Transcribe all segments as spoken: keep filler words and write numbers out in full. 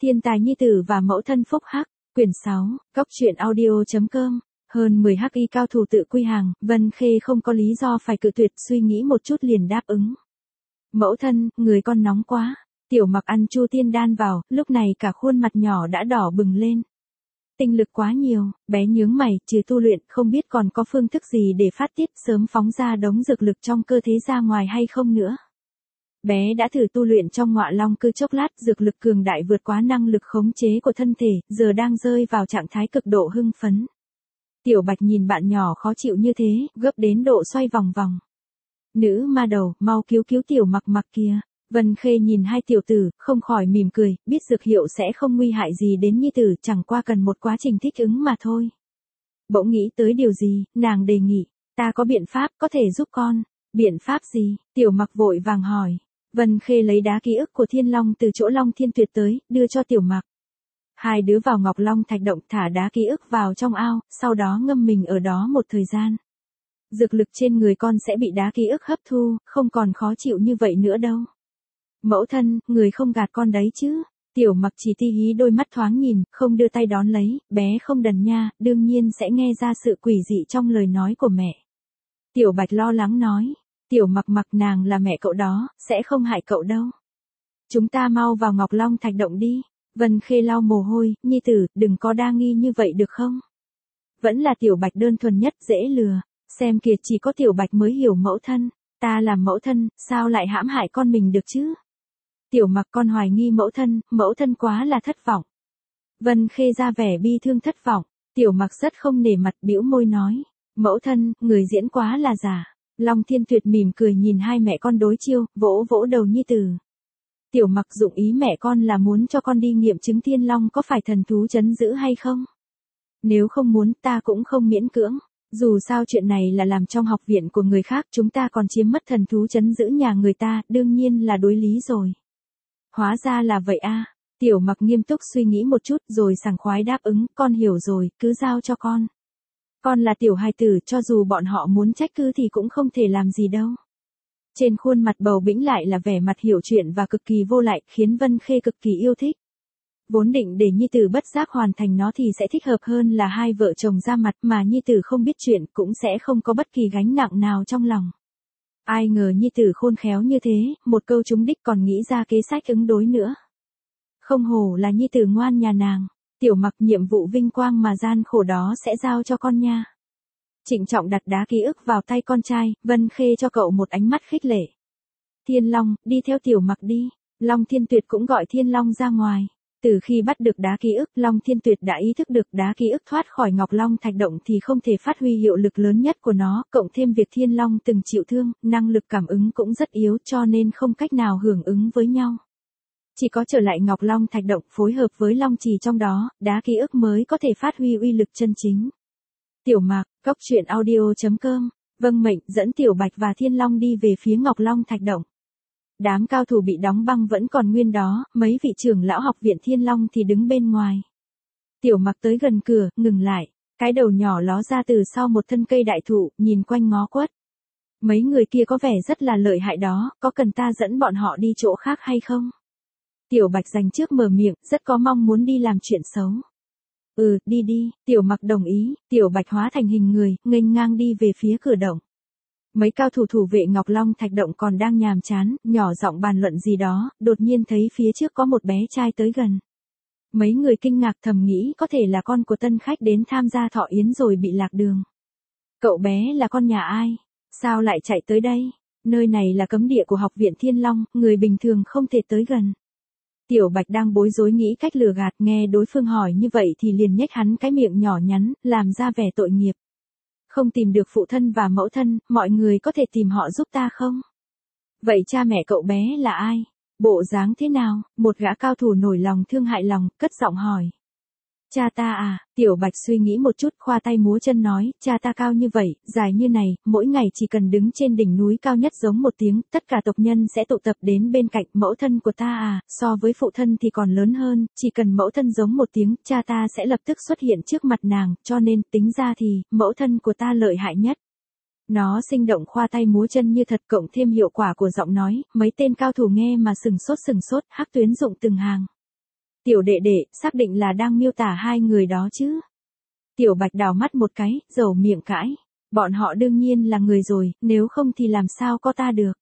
Thiên tài nhi tử và mẫu thân phúc hắc, quyển sáu, góc truyện audio.com. Hơn mười hắc y cao thủ tự quy hàng, Vân Khê không có lý do phải cự tuyệt, suy nghĩ một chút liền đáp ứng. Mẫu thân, người con nóng quá. Tiểu Mặc ăn chu tiên đan vào, lúc này cả khuôn mặt nhỏ đã đỏ bừng lên. Tinh lực quá nhiều, bé nhướng mày, trừ tu luyện, không biết còn có phương thức gì để phát tiết sớm phóng ra đống dược lực trong cơ thể ra ngoài hay không nữa. Bé đã thử tu luyện trong Ngọa Long Cư chốc lát, dược lực cường đại vượt quá năng lực khống chế của thân thể, giờ đang rơi vào trạng thái cực độ hưng phấn. Tiểu Bạch nhìn bạn nhỏ khó chịu như thế, gấp đến độ xoay vòng vòng. Nữ ma đầu, mau cứu cứu Tiểu Mặc Mặc kìa. Vân Khê nhìn hai tiểu tử, không khỏi mỉm cười, biết dược hiệu sẽ không nguy hại gì đến nhi tử, chẳng qua cần một quá trình thích ứng mà thôi. Bỗng nghĩ tới điều gì, nàng đề nghị, ta có biện pháp có thể giúp con. Biện pháp gì? Tiểu Mặc vội vàng hỏi. Vân Khê lấy đá ký ức của Thiên Long từ chỗ Long Thiên Tuyệt tới, đưa cho Tiểu Mặc. Hai đứa vào Ngọc Long Thạch Động, thả đá ký ức vào trong ao, sau đó ngâm mình ở đó một thời gian. Dược lực trên người con sẽ bị đá ký ức hấp thu, không còn khó chịu như vậy nữa đâu. Mẫu thân, người không gạt con đấy chứ? Tiểu Mặc chỉ ti hí đôi mắt thoáng nhìn, không đưa tay đón lấy, bé không đần nha, đương nhiên sẽ nghe ra sự quỷ dị trong lời nói của mẹ. Tiểu Bạch lo lắng nói, Tiểu Mặc Mặc, nàng là mẹ cậu đó, sẽ không hại cậu đâu. Chúng ta mau vào Ngọc Long Thạch Động đi. Vân Khê lau mồ hôi, nhi tử, đừng có đa nghi như vậy được không? Vẫn là Tiểu Bạch đơn thuần nhất, dễ lừa, xem kìa, chỉ có Tiểu Bạch mới hiểu mẫu thân, ta làm mẫu thân, sao lại hãm hại con mình được chứ? Tiểu Mặc, con hoài nghi mẫu thân, mẫu thân quá là thất vọng. Vân Khê ra vẻ bi thương thất vọng, Tiểu Mặc rất không nể mặt, bĩu môi nói, mẫu thân, người diễn quá là giả. Long Thiên Tuyệt mỉm cười nhìn hai mẹ con đối chiêu, vỗ vỗ đầu nhi tử. Tiểu Mặc, dụng ý mẹ con là muốn cho con đi nghiệm chứng Thiên Long có phải thần thú trấn giữ hay không? Nếu không muốn, ta cũng không miễn cưỡng. Dù sao chuyện này là làm trong học viện của người khác, chúng ta còn chiếm mất thần thú trấn giữ nhà người ta, đương nhiên là đối lý rồi. Hóa ra là vậy a. Tiểu Mặc nghiêm túc suy nghĩ một chút rồi sảng khoái đáp ứng, con hiểu rồi, cứ giao cho con. Con là tiểu hài tử, cho dù bọn họ muốn trách cứ thì cũng không thể làm gì đâu. Trên khuôn mặt bầu bĩnh lại là vẻ mặt hiểu chuyện và cực kỳ vô lại, khiến Vân Khê cực kỳ yêu thích. Vốn định để nhi tử bất giác hoàn thành nó thì sẽ thích hợp hơn là hai vợ chồng ra mặt, mà nhi tử không biết chuyện cũng sẽ không có bất kỳ gánh nặng nào trong lòng. Ai ngờ nhi tử khôn khéo như thế, một câu trúng đích còn nghĩ ra kế sách ứng đối nữa. Không hổ là nhi tử ngoan nhà nàng. Tiểu Mặc, nhiệm vụ vinh quang mà gian khổ đó sẽ giao cho con nha. Trịnh trọng đặt đá ký ức vào tay con trai, Vân Khê cho cậu một ánh mắt khích lệ. Thiên Long, đi theo Tiểu Mặc đi. Long Thiên Tuyệt cũng gọi Thiên Long ra ngoài. Từ khi bắt được đá ký ức, Long Thiên Tuyệt đã ý thức được đá ký ức thoát khỏi Ngọc Long Thạch Động thì không thể phát huy hiệu lực lớn nhất của nó, cộng thêm việc Thiên Long từng chịu thương, năng lực cảm ứng cũng rất yếu cho nên không cách nào hưởng ứng với nhau. Chỉ có trở lại Ngọc Long Thạch Động phối hợp với Long Trì trong đó, đá ký ức mới có thể phát huy uy lực chân chính. Tiểu Mặc, góc truyện audio.com, vâng mệnh, dẫn Tiểu Bạch và Thiên Long đi về phía Ngọc Long Thạch Động. Đám cao thủ bị đóng băng vẫn còn nguyên đó, mấy vị trưởng lão học viện Thiên Long thì đứng bên ngoài. Tiểu Mặc tới gần cửa, ngừng lại, cái đầu nhỏ ló ra từ sau một thân cây đại thụ, nhìn quanh ngó quất. Mấy người kia có vẻ rất là lợi hại đó, có cần ta dẫn bọn họ đi chỗ khác hay không? Tiểu Bạch dành trước mở miệng, rất có mong muốn đi làm chuyện xấu. Ừ, đi đi, Tiểu Mặc đồng ý, Tiểu Bạch hóa thành hình người, nghênh ngang đi về phía cửa động. Mấy cao thủ thủ vệ Ngọc Long Thạch Động còn đang nhàm chán, nhỏ giọng bàn luận gì đó, đột nhiên thấy phía trước có một bé trai tới gần. Mấy người kinh ngạc thầm nghĩ có thể là con của tân khách đến tham gia thọ yến rồi bị lạc đường. Cậu bé là con nhà ai? Sao lại chạy tới đây? Nơi này là cấm địa của học viện Thiên Long, người bình thường không thể tới gần. Tiểu Bạch đang bối rối nghĩ cách lừa gạt, nghe đối phương hỏi như vậy thì liền nhếch hắn cái miệng nhỏ nhắn, làm ra vẻ tội nghiệp. Không tìm được phụ thân và mẫu thân, mọi người có thể tìm họ giúp ta không? Vậy cha mẹ cậu bé là ai? Bộ dáng thế nào? Một gã cao thủ nổi lòng thương hại lòng, cất giọng hỏi. Cha ta à, Tiểu Bạch suy nghĩ một chút, khoa tay múa chân nói, cha ta cao như vậy, dài như này, mỗi ngày chỉ cần đứng trên đỉnh núi cao nhất giống một tiếng, tất cả tộc nhân sẽ tụ tập đến bên cạnh. Mẫu thân của ta à, so với phụ thân thì còn lớn hơn, chỉ cần mẫu thân giống một tiếng, cha ta sẽ lập tức xuất hiện trước mặt nàng, cho nên, tính ra thì, mẫu thân của ta lợi hại nhất. Nó sinh động khoa tay múa chân như thật, cộng thêm hiệu quả của giọng nói, mấy tên cao thủ nghe mà sừng sốt sừng sốt, hắc tuyến dụng từng hàng. Tiểu đệ đệ, xác định là đang miêu tả hai người đó chứ? Tiểu Bạch đào mắt một cái, dầu miệng cãi. Bọn họ đương nhiên là người rồi, nếu không thì làm sao có ta được.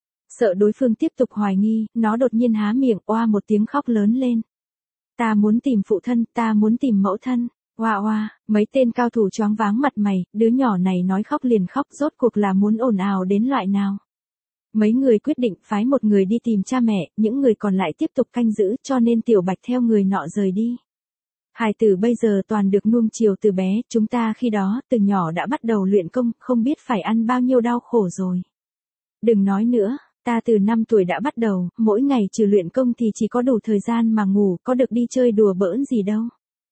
Sợ đối phương tiếp tục hoài nghi, nó đột nhiên há miệng oa một tiếng khóc lớn lên. Ta muốn tìm phụ thân, ta muốn tìm mẫu thân. Oa oa, mấy tên cao thủ choáng váng mặt mày, đứa nhỏ này nói khóc liền khóc, rốt cuộc là muốn ồn ào đến loại nào. Mấy người quyết định phái một người đi tìm cha mẹ, những người còn lại tiếp tục canh giữ, cho nên Tiểu Bạch theo người nọ rời đi. Hài tử bây giờ toàn được nuông chiều từ bé, chúng ta khi đó từ nhỏ đã bắt đầu luyện công, không biết phải ăn bao nhiêu đau khổ rồi. Đừng nói nữa, ta từ năm tuổi đã bắt đầu, mỗi ngày trừ luyện công thì chỉ có đủ thời gian mà ngủ, có được đi chơi đùa bỡn gì đâu.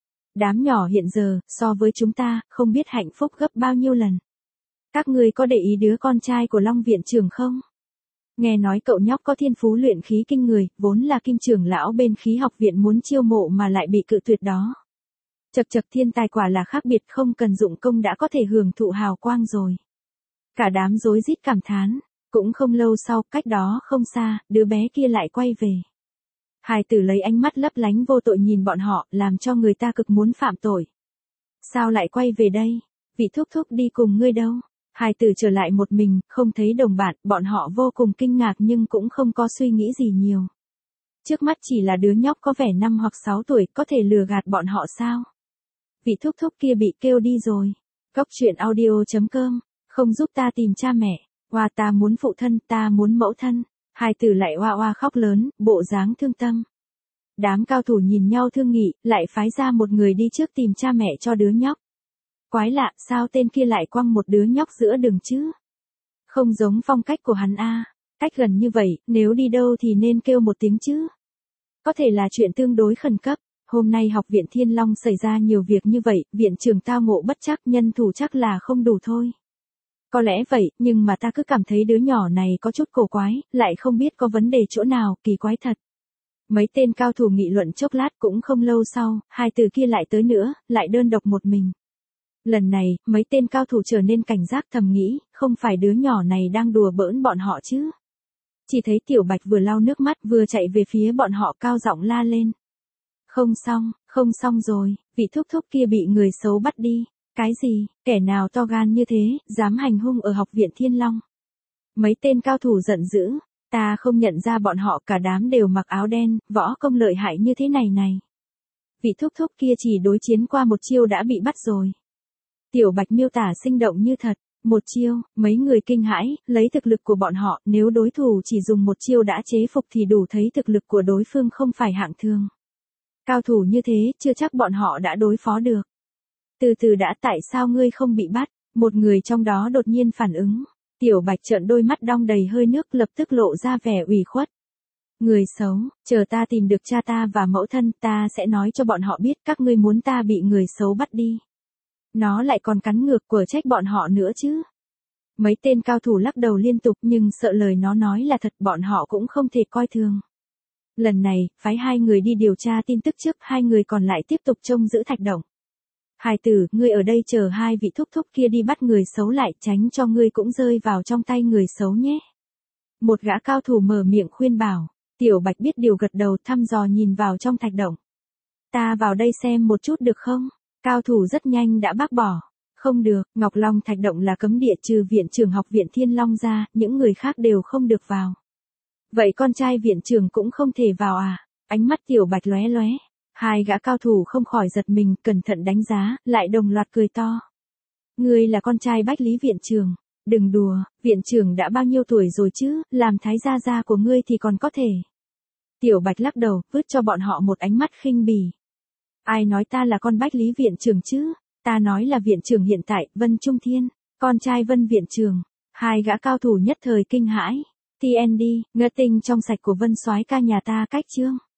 Đám nhỏ hiện giờ, so với chúng ta, không biết hạnh phúc gấp bao nhiêu lần. Các ngươi có để ý đứa con trai của Long viện trưởng không? Nghe nói cậu nhóc có thiên phú luyện khí kinh người, vốn là Kim trưởng lão bên khí học viện muốn chiêu mộ mà lại bị cự tuyệt đó. Chật chật, thiên tài quả là khác biệt, không cần dụng công đã có thể hưởng thụ hào quang rồi. Cả đám rối rít cảm thán, cũng không lâu sau, cách đó không xa, đứa bé kia lại quay về. Hài tử lấy ánh mắt lấp lánh vô tội nhìn bọn họ, làm cho người ta cực muốn phạm tội. Sao lại quay về đây? Vị thúc thúc đi cùng ngươi đâu? Hài tử trở lại một mình, không thấy đồng bạn, bọn họ vô cùng kinh ngạc nhưng cũng không có suy nghĩ gì nhiều. Trước mắt chỉ là đứa nhóc có vẻ năm hoặc sáu tuổi, có thể lừa gạt bọn họ sao? Vị thúc thúc kia bị kêu đi rồi. Cóc truyện audio chấm com, không giúp ta tìm cha mẹ. Oa, ta muốn phụ thân, ta muốn mẫu thân. Hài tử lại oa oa khóc lớn, bộ dáng thương tâm. Đám cao thủ nhìn nhau thương nghị, lại phái ra một người đi trước tìm cha mẹ cho đứa nhóc. Quái lạ, sao tên kia lại quăng một đứa nhóc giữa đường chứ? Không giống phong cách của hắn a. Cách gần như vậy, nếu đi đâu thì nên kêu một tiếng chứ. Có thể là chuyện tương đối khẩn cấp. Hôm nay học viện Thiên Long xảy ra nhiều việc như vậy, viện trưởng tao ngộ bất chắc, nhân thủ chắc là không đủ thôi. Có lẽ vậy, nhưng mà ta cứ cảm thấy đứa nhỏ này có chút cổ quái, lại không biết có vấn đề chỗ nào, kỳ quái thật. Mấy tên cao thủ nghị luận chốc lát, cũng không lâu sau, hai từ kia lại tới nữa, lại đơn độc một mình. Lần này, mấy tên cao thủ trở nên cảnh giác, thầm nghĩ, không phải đứa nhỏ này đang đùa bỡn bọn họ chứ. Chỉ thấy Tiểu Bạch vừa lau nước mắt vừa chạy về phía bọn họ cao giọng la lên. Không xong, không xong rồi, vị thúc thúc kia bị người xấu bắt đi. Cái gì, kẻ nào to gan như thế, dám hành hung ở học viện Thiên Long. Mấy tên cao thủ giận dữ, ta không nhận ra bọn họ, cả đám đều mặc áo đen, võ công lợi hại như thế này này. Vị thúc thúc kia chỉ đối chiến qua một chiêu đã bị bắt rồi. Tiểu Bạch miêu tả sinh động như thật, một chiêu, mấy người kinh hãi, lấy thực lực của bọn họ, nếu đối thủ chỉ dùng một chiêu đã chế phục thì đủ thấy thực lực của đối phương không phải hạng thường. Cao thủ như thế, chưa chắc bọn họ đã đối phó được. Từ từ đã, tại sao ngươi không bị bắt? Một người trong đó đột nhiên phản ứng. Tiểu Bạch trợn đôi mắt đong đầy hơi nước, lập tức lộ ra vẻ ủy khuất. Người xấu, chờ ta tìm được cha ta và mẫu thân, ta sẽ nói cho bọn họ biết các ngươi muốn ta bị người xấu bắt đi. Nó lại còn cắn ngược quở trách bọn họ nữa chứ. Mấy tên cao thủ lắc đầu liên tục nhưng sợ lời nó nói là thật, bọn họ cũng không thể coi thường. Lần này, phái hai người đi điều tra tin tức trước, hai người còn lại tiếp tục trông giữ thạch động. Hài tử, ngươi ở đây chờ hai vị thúc thúc kia đi bắt người xấu lại, tránh cho ngươi cũng rơi vào trong tay người xấu nhé. Một gã cao thủ mở miệng khuyên bảo. Tiểu Bạch biết điều gật đầu, thăm dò nhìn vào trong thạch động. Ta vào đây xem một chút được không? Cao thủ rất nhanh đã bác bỏ. Không được, Ngọc Long thạch động là cấm địa, trừ viện trưởng học viện Thiên Long ra, những người khác đều không được vào. Vậy con trai viện trưởng cũng không thể vào à? Ánh mắt Tiểu Bạch lóe lóe. Hai gã cao thủ không khỏi giật mình, cẩn thận đánh giá, lại đồng loạt cười to. Ngươi là con trai Bách Lý viện trưởng. Đừng đùa, viện trưởng đã bao nhiêu tuổi rồi chứ, làm thái gia gia của ngươi thì còn có thể. Tiểu Bạch lắc đầu, vứt cho bọn họ một ánh mắt khinh bỉ. Ai nói ta là con Bách Lý viện trưởng chứ? Ta nói là viện trưởng hiện tại, Vân Trung Thiên, con trai Vân viện trưởng. Hai gã cao thủ nhất thời kinh hãi. tê en đê, ngơ tinh trong sạch của Vân soái ca nhà ta cách chương.